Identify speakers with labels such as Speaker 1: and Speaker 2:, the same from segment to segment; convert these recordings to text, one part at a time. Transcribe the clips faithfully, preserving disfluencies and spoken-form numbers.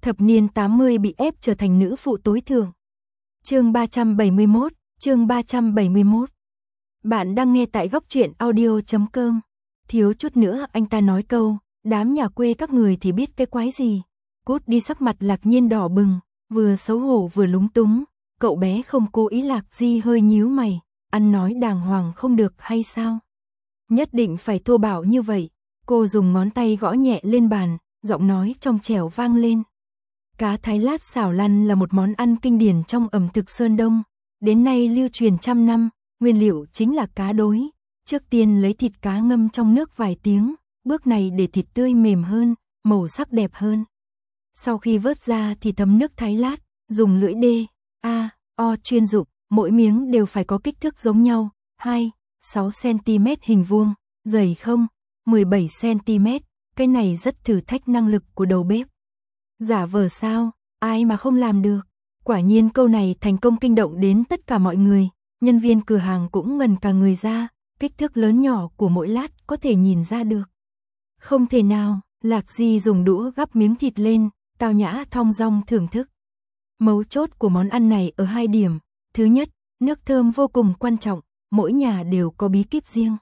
Speaker 1: thập niên tám mươi bị ép trở thành nữ phụ tối thượng. Chương ba trăm bảy mươi mốt, chương ba trăm bảy mươi mốt. Bạn đang nghe tại góc truyện audio chấm com. Thiếu chút nữa anh ta nói câu, đám nhà quê các người thì biết cái quái gì. Cút đi, sắc mặt Lạc Nhiên đỏ bừng, vừa xấu hổ vừa lúng túng. Cậu bé không cố ý. Lạc Di hơi nhíu mày, ăn nói đàng hoàng không được hay sao? Nhất định phải thô bạo như vậy. Cô dùng ngón tay gõ nhẹ lên bàn, giọng nói trong trẻo vang lên. Cá thái lát xào lăn là một món ăn kinh điển trong ẩm thực Sơn Đông, đến nay lưu truyền trăm năm, nguyên liệu chính là cá đối. Trước tiên lấy thịt cá ngâm trong nước vài tiếng, bước này để thịt tươi mềm hơn, màu sắc đẹp hơn. Sau khi vớt ra thì thấm nước thái lát, dùng lưỡi D, A, O chuyên dụng, mỗi miếng đều phải có kích thước giống nhau, hai, sáu xăng-ti-mét hình vuông, dày không, mười bảy xăng-ti-mét, cái này rất thử thách năng lực của đầu bếp. Giả vờ sao, ai mà không làm được. Quả nhiên câu này thành công kinh động đến tất cả mọi người, nhân viên cửa hàng cũng ngần cả người ra, kích thước lớn nhỏ của mỗi lát có thể nhìn ra được. Không thể nào, Lạc Di dùng đũa gắp miếng thịt lên, tao nhã thong dong thưởng thức. Mấu chốt của món ăn này ở hai điểm, thứ nhất, nước thơm vô cùng quan trọng, mỗi nhà đều có bí kíp riêng.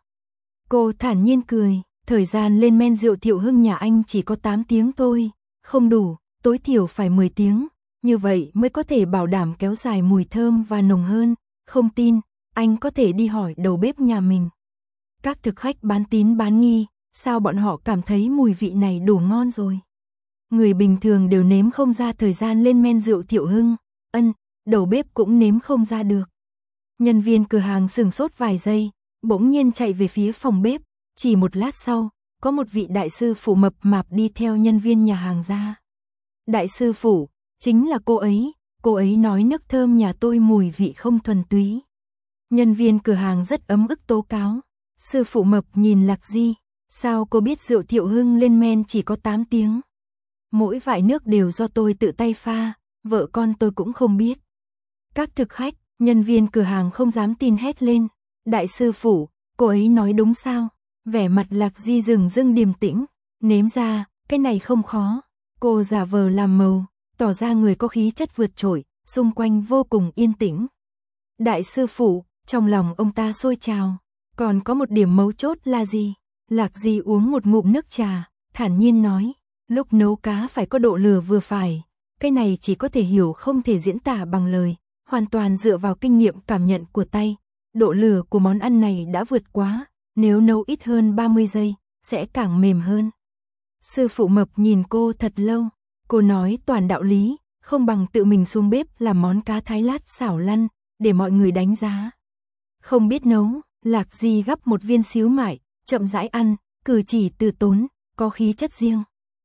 Speaker 1: Cô thản nhiên cười, thời gian lên men rượu Thiệu Hưng nhà anh chỉ có tám tiếng thôi, không đủ, tối thiểu phải mười tiếng, như vậy mới có thể bảo đảm kéo dài mùi thơm và nồng hơn. Không tin, anh có thể đi hỏi đầu bếp nhà mình. Các thực khách bán tín bán nghi, sao bọn họ cảm thấy mùi vị này đủ ngon rồi. Người bình thường đều nếm không ra thời gian lên men rượu Thiệu Hưng, ân, đầu bếp cũng nếm không ra được. Nhân viên cửa hàng sửng sốt vài giây, bỗng nhiên chạy về phía phòng bếp, chỉ một lát sau, có một vị đại sư phụ mập mạp đi theo nhân viên nhà hàng ra. Đại sư phụ, chính là cô ấy, cô ấy nói nước thơm nhà tôi mùi vị không thuần túy. Nhân viên cửa hàng rất ấm ức tố cáo. Sư phụ mập nhìn Lạc Di, sao cô biết rượu Thiệu Hưng lên men chỉ có tám tiếng? Mỗi vại nước đều do tôi tự tay pha, vợ con tôi cũng không biết. Các thực khách, nhân viên cửa hàng không dám tin hét lên. Đại sư phụ, cô ấy nói đúng sao? Vẻ mặt Lạc Di dừng dưng điềm tĩnh, nếm ra, cái này không khó. Cô giả vờ làm màu, tỏ ra người có khí chất vượt trội, xung quanh vô cùng yên tĩnh. Đại sư phụ, trong lòng ông ta sôi trào, còn có một điểm mấu chốt là gì? Lạc Di uống một ngụm nước trà, thản nhiên nói, lúc nấu cá phải có độ lửa vừa phải, cái này chỉ có thể hiểu không thể diễn tả bằng lời, hoàn toàn dựa vào kinh nghiệm cảm nhận của tay. Độ lửa của món ăn này đã vượt quá, nếu nấu ít hơn ba mươi giây, sẽ càng mềm hơn. Sư phụ mập nhìn cô thật lâu, cô nói toàn đạo lý, không bằng tự mình xuống bếp làm món cá thái lát xảo lăn, để mọi người đánh giá. Không biết nấu, Lạc Di gắp một viên xíu mại, chậm rãi ăn, cử chỉ từ tốn, có khí chất riêng.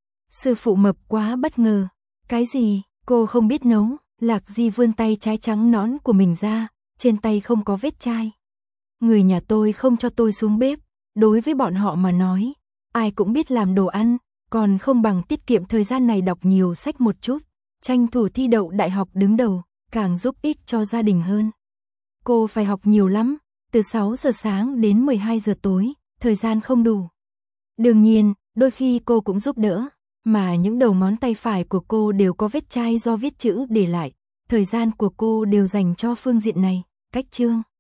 Speaker 1: Sư phụ mập quá bất ngờ, cái gì, cô không biết nấu? Lạc Di vươn tay trái trắng nõn của mình ra, trên tay không có vết chai. Người nhà tôi không cho tôi xuống bếp, đối với bọn họ mà nói, ai cũng biết làm đồ ăn, còn không bằng tiết kiệm thời gian này đọc nhiều sách một chút, tranh thủ thi đậu đại học đứng đầu, càng giúp ích cho gia đình hơn. Cô phải học nhiều lắm, từ sáu giờ sáng đến mười hai giờ tối, thời gian không đủ. Đương nhiên, đôi khi cô cũng giúp đỡ, mà những đầu ngón tay phải của cô đều có vết chai do viết chữ để lại, thời gian của cô đều dành cho phương diện này. Cách chương